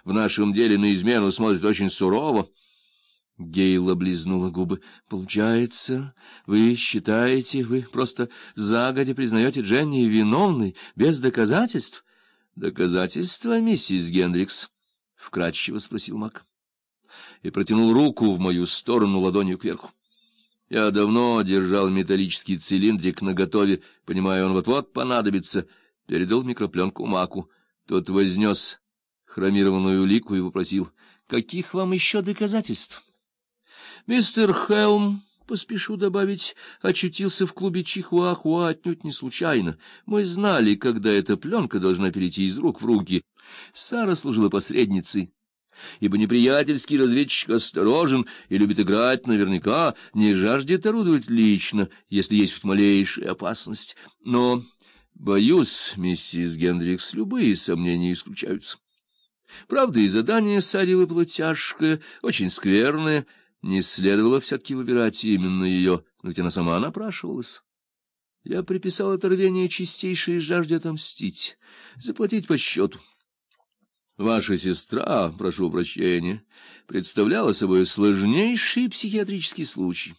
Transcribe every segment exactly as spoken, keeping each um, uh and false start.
в нашем деле на измену смотрят очень сурово. Гейл облизнула губы. — Получается, вы считаете, вы просто загодя признаете Дженни виновной, без доказательств? — Доказательства, миссис Гендрикс? — вкратчиво спросил Мак. И протянул руку в мою сторону ладонью кверху. Я давно держал металлический цилиндрик наготове, понимая, он вот-вот понадобится. Передал микропленку Маку. Тот вознес хромированную улику и вопросил: — Каких вам еще доказательств? Мистер Хелм, поспешу добавить, очутился в клубе Чихуахуа отнюдь не случайно. Мы знали, когда эта пленка должна перейти из рук в руки. Сара служила посредницей, ибо неприятельский разведчик осторожен и любит играть наверняка, не жаждет орудовать лично, если есть хоть малейшая опасность. Но, боюсь, миссис Гендрикс, любые сомнения исключаются. Правда, и задание Саре выпало тяжкое, очень скверное. Не следовало все-таки выбирать именно ее, но ведь она сама напрашивалась. Я приписал это рвение чистейшей жажде отомстить, заплатить по счету. Ваша сестра, прошу прощения, представляла собой сложнейший психиатрический случай.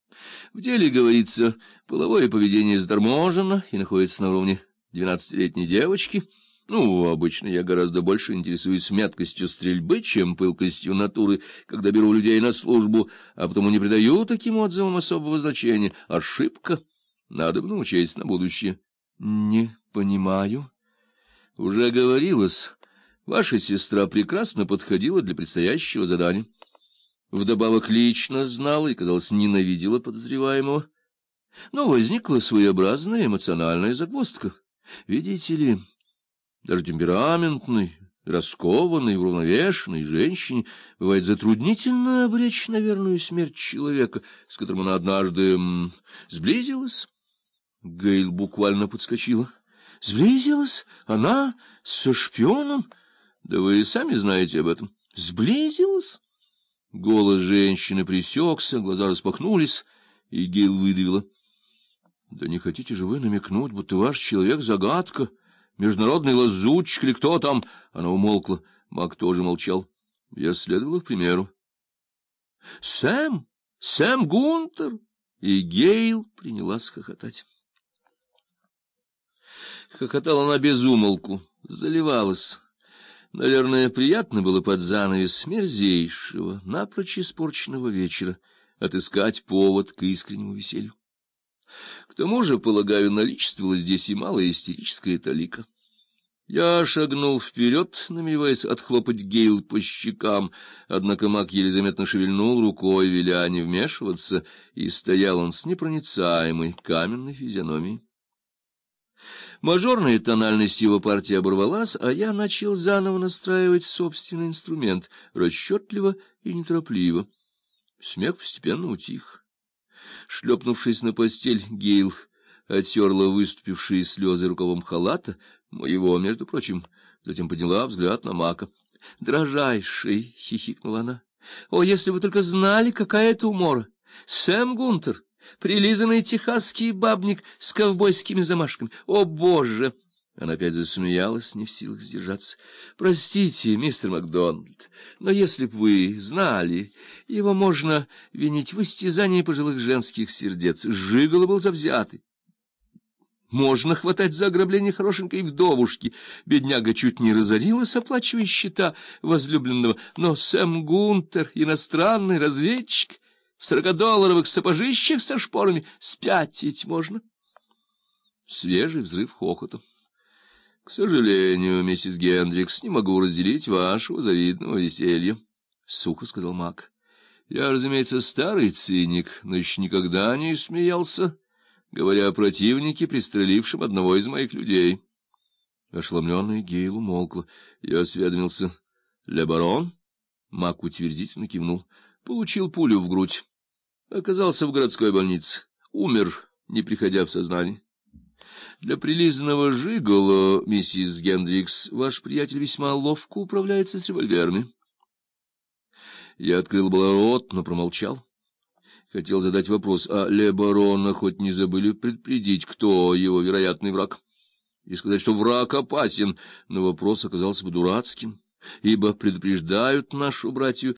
В деле, говорится, половое поведение заторможено и находится на уровне двенадцатилетней девочки. Ну, обычно я гораздо больше интересуюсь меткостью стрельбы, чем пылкостью натуры, когда беру людей на службу, а потому не придаю таким отзывам особого значения. Ошибка. Надо бы научиться на будущее. — Не понимаю. — Уже говорилось, ваша сестра прекрасно подходила для предстоящего задания. Вдобавок лично знала и, казалось, ненавидела подозреваемого. Но возникла своеобразная эмоциональная загвоздка. Видите ли... Даже темпераментной, раскованной, уравновешенной женщине бывает затруднительно обречь на верную смерть человека, с которым она однажды м, сблизилась. Гейл буквально подскочила. — Сблизилась? Она со шпионом? Да вы сами знаете об этом. Сблизилась? Голос женщины пресекся, глаза распахнулись, и Гейл выдавила: — Да не хотите же вы намекнуть, будто ваш человек — загадка? Международный лазутчик или кто там? Она умолкла. Мак тоже молчал. Я следовал их примеру. — Сэм? Сэм Гунтер? И Гейл принялась хохотать. Хохотала она без умолку, заливалась. Наверное, приятно было под занавес мерзейшего, напрочь испорченного вечера отыскать повод к искреннему веселью. К тому же, полагаю, наличествовала здесь и малая истерическая талика. Я шагнул вперед, намереваясь отхлопать Гейл по щекам, однако Мак еле заметно шевельнул рукой, веля не вмешиваться, и стоял он с непроницаемой каменной физиономией. Мажорная тональность его партии оборвалась, а я начал заново настраивать собственный инструмент, расчетливо и неторопливо. Смех постепенно утих. Шлепнувшись на постель, Гейл оттерла выступившие слезы рукавом халата, моего, между прочим, затем подняла взгляд на Мака. — Дрожайший! — хихикнула она. — О, если вы только знали, какая это умора! Сэм Гунтер, прилизанный техасский бабник с ковбойскими замашками. О, Боже! Она опять засмеялась, не в силах сдержаться. — Простите, мистер Макдональд, но если б вы знали, его можно винить в истязании пожилых женских сердец. Жиголо был завзятый. Можно хватать за ограбление хорошенькой вдовушки. Бедняга чуть не разорилась, оплачивая счета возлюбленного. Но Сэм Гунтер, иностранный разведчик, в сорокадолларовых сапожищах со шпорами, спятить можно. Свежий взрыв хохота. — К сожалению, миссис Гендрикс, не могу разделить вашего завидного веселья, — сухо сказал Мак. — Я, разумеется, старый циник, но еще никогда не смеялся, говоря о противнике, пристрелившем одного из моих людей. Ошеломленный Гейл умолкла. Я осведомился: — Ле Барон? Мак утвердительно кивнул. — Получил пулю в грудь. Оказался в городской больнице. Умер, не приходя в сознание. Для прилизанного жиголо, миссис Гендрикс, ваш приятель весьма ловко управляется с револьверами. Я открыл было рот, но промолчал. Хотел задать вопрос: а Ле Барона хоть не забыли предупредить, кто его вероятный враг? И сказать, что враг опасен, но вопрос оказался бы дурацким. ибо предупреждают нашу братью